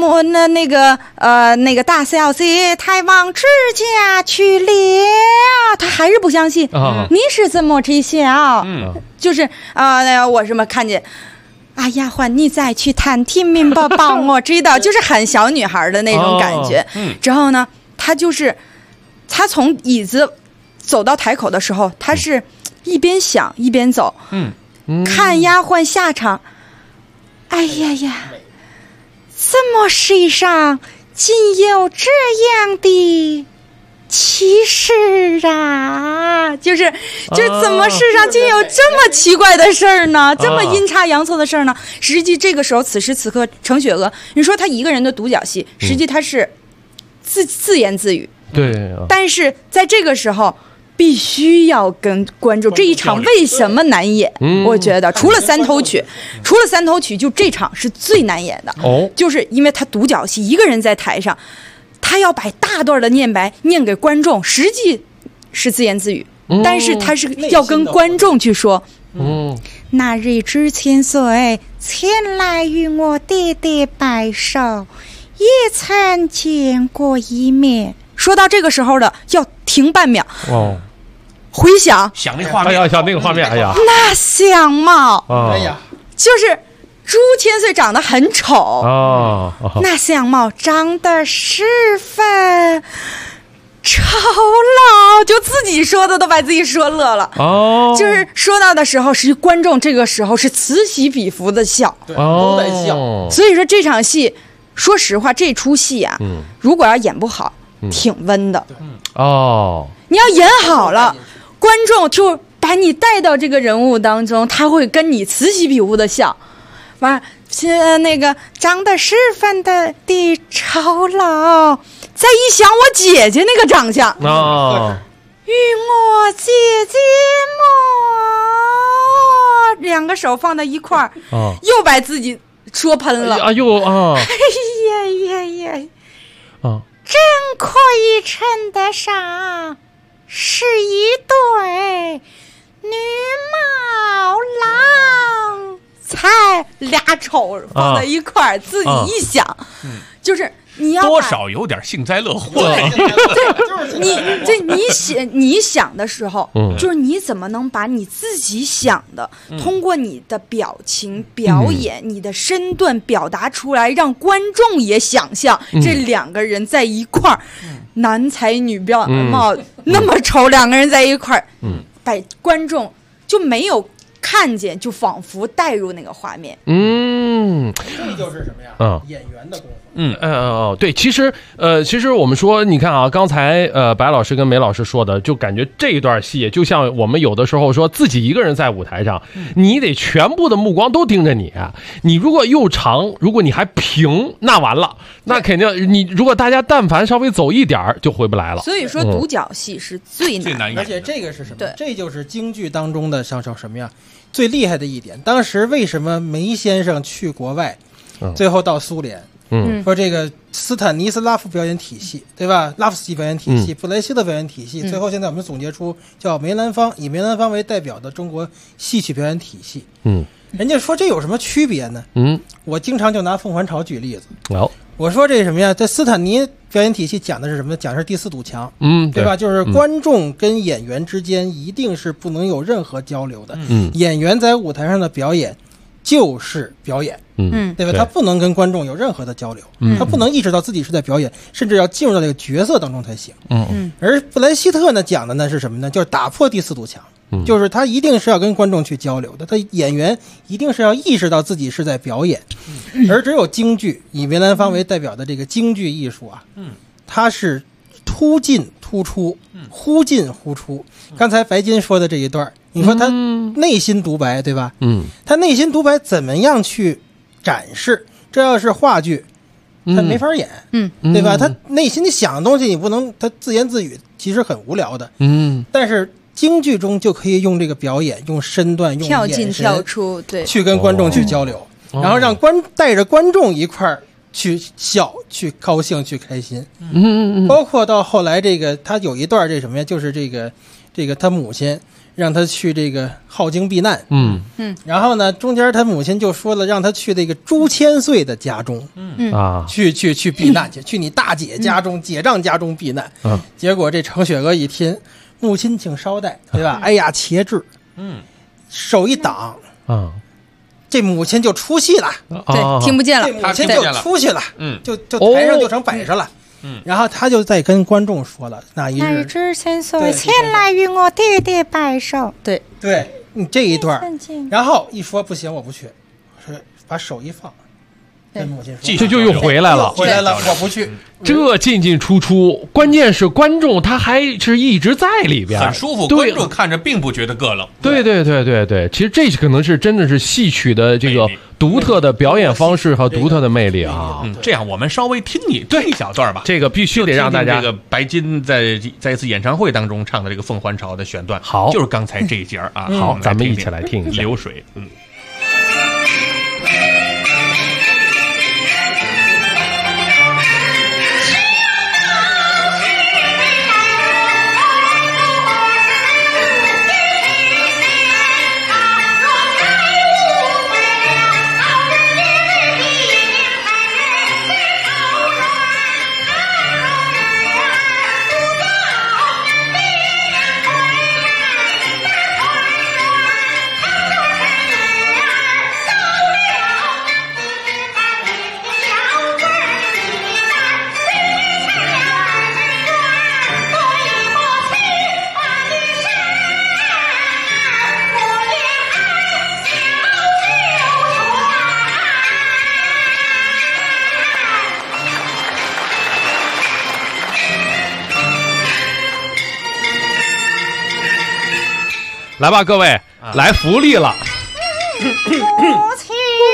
那个大小姐抬往治家去了？他还是不相信。你是怎么知晓？就是我什么看见。丫鬟，你再去探听明白，帮我知道，就是很小女孩的那种感觉。之后呢，他从椅子走到台口的时候，他是一边想一边走。看丫鬟下场，哎呀！怎么世上竟有这样的奇事啊？就是怎么世上竟有这么奇怪的事儿呢？这么阴差阳错的事儿呢？实际这个时候，此时此刻，程雪娥，你说她一个人的独角戏，实际她是自言自语。 对。 但是在这个时候。必须要跟观众这一场为什么难演？我觉得除了三头曲，就这场是最难演的。就是因为他独角戏一个人在台上，他要把大段的念白念给观众，实际是自言自语，但是他是要跟观众去说。那日知千岁前来与我爹爹拜寿，也曾见过一面。说到这个时候的要停半秒。回想那画面， 想那个画面， 那相貌，就是朱千岁长得很丑，那相貌长得十分丑老，就自己说的都把自己说乐了。 哦， 就是说到的时候，是观众这个时候是此起彼伏的笑， 对，都在笑。 所以说这场戏，说实话，这出戏啊，如果要演不好，挺温的。 哦， 你要演好了，观众就把你带到这个人物当中，他会跟你此起彼伏的笑。完，那个长得十分的丑老，再一想我姐姐那个长相，与我姐姐么，两个手放在一块儿，又把自己说喷了。 哎呦啊！ 哎呀！真可以称得上是一对女猫郎。才俩丑放在一块儿，自己一想，就是你要多少有点幸灾乐祸。 对，你想的时候，就是你怎么能把你自己想的，通过你的表情、表演、你的身段表达出来，让观众也想象这两个人在一块儿，男才女貌，那么丑，两个人在一块儿，把观众就没有。看见就仿佛带入那个画面， 这就是什么呀？演员的功夫。 对，其实我们说，你看啊，刚才白老师跟梅老师说的，就感觉这一段戏就像我们有的时候说自己一个人在舞台上，你得全部的目光都盯着你，你如果又长，如果你还平，那完了，那肯定你如果大家但凡稍微走一点就回不来了。 所以说独角戏是最难而且这个是什么？这就是京剧当中的像什么呀？最厉害的一点，当时为什么梅先生去国外，最后到苏联，说这个斯坦尼斯拉夫表演体系，对吧？拉夫斯基表演体系，布莱希特表演体系，最后现在我们总结出叫梅兰芳，以梅兰芳为代表的中国戏曲表演体系。人家说这有什么区别呢？我经常就拿凤还巢举例子。我说这什么呀？这斯坦尼表演体系讲的是什么？讲的是第四堵墙，对吧？就是观众跟演员之间一定是不能有任何交流的。演员在舞台上的表演就是表演，对吧？他不能跟观众有任何的交流，他不能意识到自己是在表演，甚至要进入到这个角色当中才行。而布莱希特呢讲的呢是什么呢？就是打破第四堵墙。就是他一定是要跟观众去交流的，他演员一定是要意识到自己是在表演，而只有京剧以梅兰芳为代表的这个京剧艺术啊，它是突进突出，忽进忽出。刚才白金说的这一段，你说他内心独白对吧？他内心独白怎么样去展示？这要是话剧，他没法演，对吧？他内心想的东西你不能，他自言自语其实很无聊的，但是。京剧中就可以用这个表演，用身段，用跳进跳出，对， 去跟观众去交流，然后让带着观众一块儿去笑，去高兴，去开心。包括到后来这个他有一段这什么呀？就是这个他母亲让他去这个镐京避难，然后呢中间他母亲就说了，让他去这个朱千岁的家中，去避难去你大姐家中，姐丈家中避难。结果这程雪娥一听。母亲请稍待，对吧？哎呀，且至，手一挡，这母亲就出戏了， 对，听不见了， 这母亲就出去了，就台上就成摆上了，然后他就在跟观众说了，那一日知千岁前来与我爹爹拜寿，对， 你这一段，然后一说不行，我不去，是把手一放。母亲说这就又回来了， 我不去。 这进进出出，关键是观众他还是一直在里边， 很舒服。观众看着并不觉得膈冷。 对，其实这可能是真的是戏曲的这个独特的表演方式和独特的魅力啊。 这样我们稍微听你这一小段吧， 这个必须得让大家。 这个白金在一次演唱会当中唱的这个《凤还巢》的选段， 好， 就是刚才这一节啊。 好，咱们一起来听一下流水。 来吧，各位，来福利了。 母亲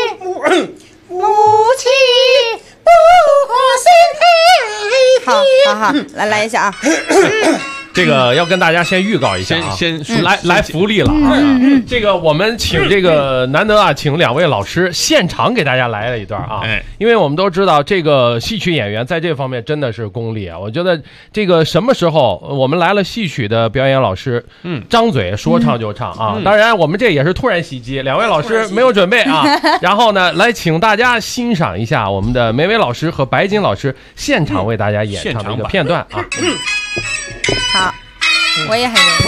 不好，来一下啊。 这个要跟大家先预告一下啊， 先来福利了啊！这个我们请这个难得啊，请2位老师现场给大家来了一段啊，因为我们都知道这个戏曲演员在这方面真的是功力啊。我觉得这个什么时候我们来了戏曲的表演老师，张嘴说唱就唱啊。当然我们这也是突然袭击，2位老师没有准备啊。然后呢，来请大家欣赏一下我们的梅伟老师和白金老师现场为大家演唱的一个片段啊。 好，我也很荣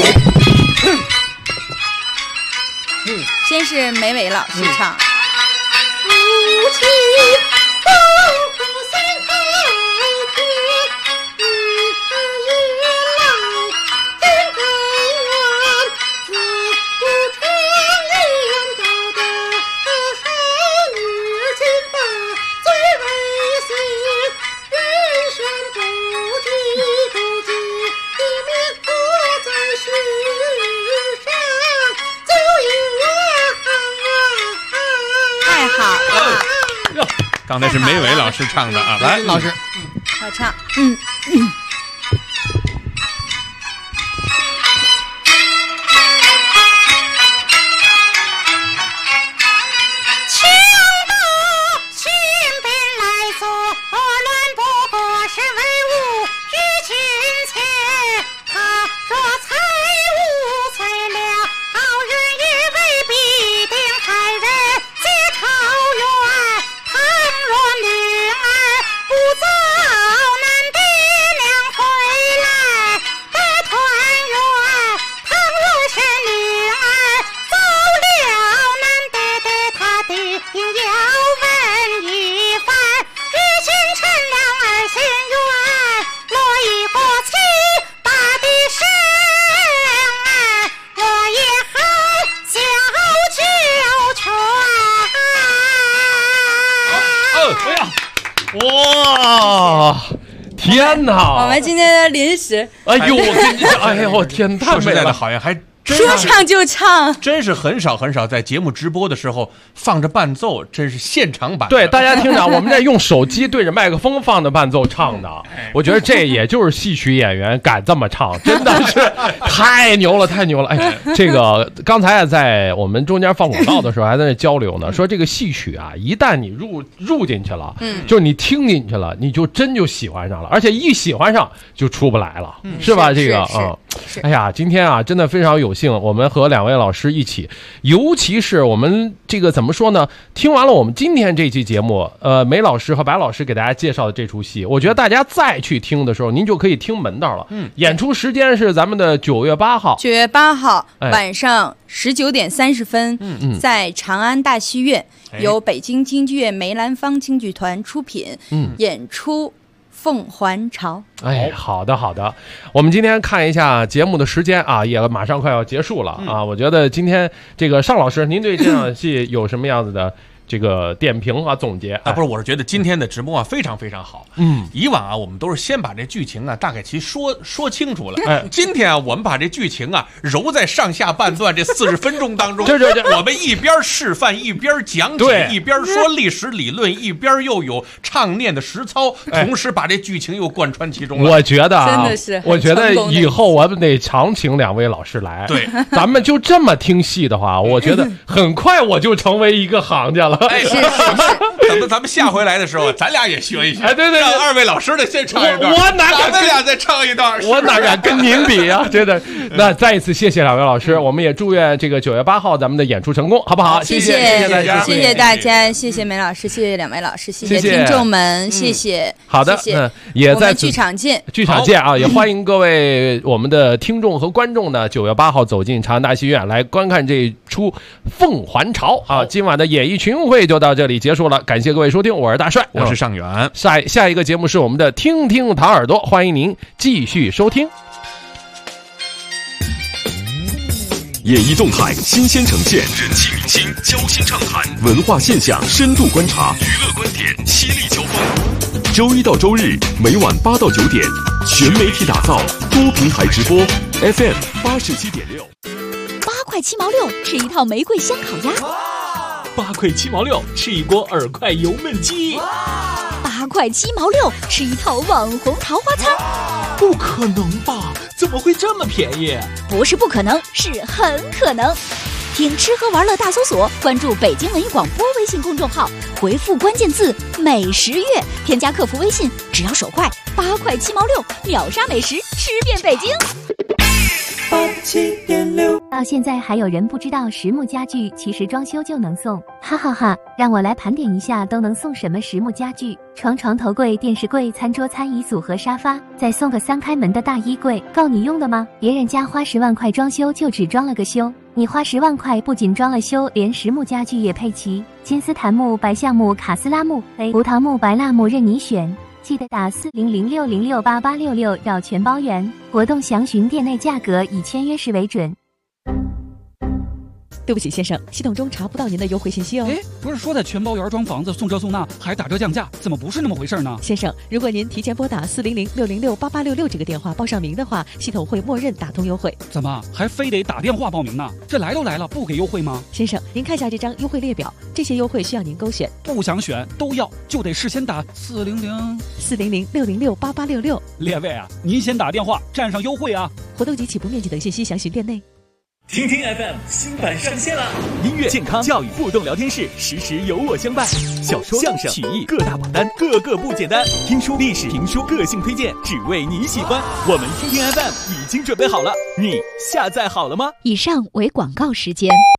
幸。先是梅伟老师唱。 母亲不心太平，一来真该怨，自不成领导的女亲把最违心，人生不羁不羁。在世上就太好了！ 刚才是梅伟老师唱的啊，来，老师， 好唱， 哇！天哪！ 我们今天的临时， 哎呦，我跟你讲，哎呦，我天，太美了， 好像还真说唱就唱， 真是很少在节目直播的时候放着伴奏，真是现场版。 对，大家听着，我们在用手机对着麦克风放的伴奏唱的，我觉得这也就是戏曲演员敢这么唱，真的是太牛了，太牛了！哎，这个刚才在我们中间放广告的时候还在那交流呢，说这个戏曲啊，一旦你入进去了，就是你听进去了，你就真就喜欢上了，而且一喜欢上就出不来了，是吧？这个哎呀，今天啊，真的非常有幸，我们和2位老师一起，尤其是我们这个怎么说呢？听完了我们今天这期节目，梅老师和白老师给大家介绍的这出戏，我觉得大家再去听的时候，您就可以听门道了。演出时间是咱们的9月8号 ，9月8号晚上19点30分，在长安大戏院，由北京京剧院梅兰芳京剧团出品，演出。凤还巢。 哎，好的好的，我们今天看一下节目的时间啊，也马上快要结束了啊。我觉得今天这个尚老师，您对这场戏有什么样子的这个点评啊总结啊？不是，我是觉得今天的直播啊非常非常好。以往啊我们都是先把这剧情啊大概其说清楚了。今天啊我们把这剧情啊揉在上下半段这40分钟当中，我们一边示范一边讲解，一边说历史理论，一边又有唱念的实操，同时把这剧情又贯穿其中了。 我觉得啊， 真的是， 我觉得以后我们得常请2位老师来。 对， 咱们就这么听戏的话，我觉得很快我就成为一个行家了。 哎，是，咱们下回来的时候，咱俩也学一学。 哎，对， 让2位老师的先唱一段， 我哪敢， 咱们俩再唱一段， 我哪敢跟您比啊？真的。那再一次谢谢2位老师，我们也祝愿这个9月8号咱们的演出成功，好不好？ 谢谢大家，谢谢梅老师，谢谢2位老师，谢谢听众们，谢谢。 好的，也在剧场见啊！也欢迎各位我们的听众和观众呢，9月8号走进长安大戏院来观看这出《凤还巢》啊！今晚的演艺群用会就到这里结束了，感谢各位收听，我是大帅， 我是尚远。 下一个节目是我们的听听糖耳朵，欢迎您继续收听。 演艺动态新鲜呈现，人气明星交心畅谈，文化现象深度观察，娱乐观点犀利交锋。周一到周日每晚8到9点，全媒体打造，多平台直播 ，FM 87.6。 块7毛6吃一套玫瑰香烤鸭 ，8块7毛6吃一锅耳块油焖鸡 ，8块7毛6吃一套网红桃花餐。 不可能吧？怎么会这么便宜？ 不是不可能，是很可能。听吃喝玩乐大搜索，关注北京文艺广播微信公众号，回复关键字美食月，添加客服微信，只要手快，8块7毛6秒杀美食，吃遍北京。 87.6，到现在还有人不知道实木家具其实装修就能送，哈哈哈！让我来盘点一下都能送什么实木家具：床头柜、电视柜、餐桌、餐椅组和沙发，再送个3开门的大衣柜，够你用的吗？别人家花10万块装修就只装了个修，你花10万块不仅装了修，连实木家具也配齐，金丝檀木、白橡木、卡斯拉木、葡萄木、白蜡木任你选。记得打4006068866要全包圆，活动详询店内价格，以签约时为准。 对不起，先生，系统中查不到您的优惠信息哦。 哎，不是说的全包圆装房子送这送那还打折降价，怎么不是那么回事呢？ 先生，如果您提前拨打4006068866这个电话报上名的话，系统会默认打通优惠。 怎么还非得打电话报名呢？这来都来了，不给优惠吗？ 先生，您看一下这张优惠列表，这些优惠需要您勾选。 不想选都要，就得事先打 4006068866。 列位啊，您先打电话占上优惠啊！ 活动及起步面积等信息详询店内。 听听 FM 新版上线了，音乐、健康、教育、互动聊天室，时时有我相伴。小说、相声、曲艺各大榜单，个个不简单。听书、历史、评书，个性推荐，只为你喜欢。我们听听 FM 已经准备好了，你下载好了吗？ 以上为广告时间。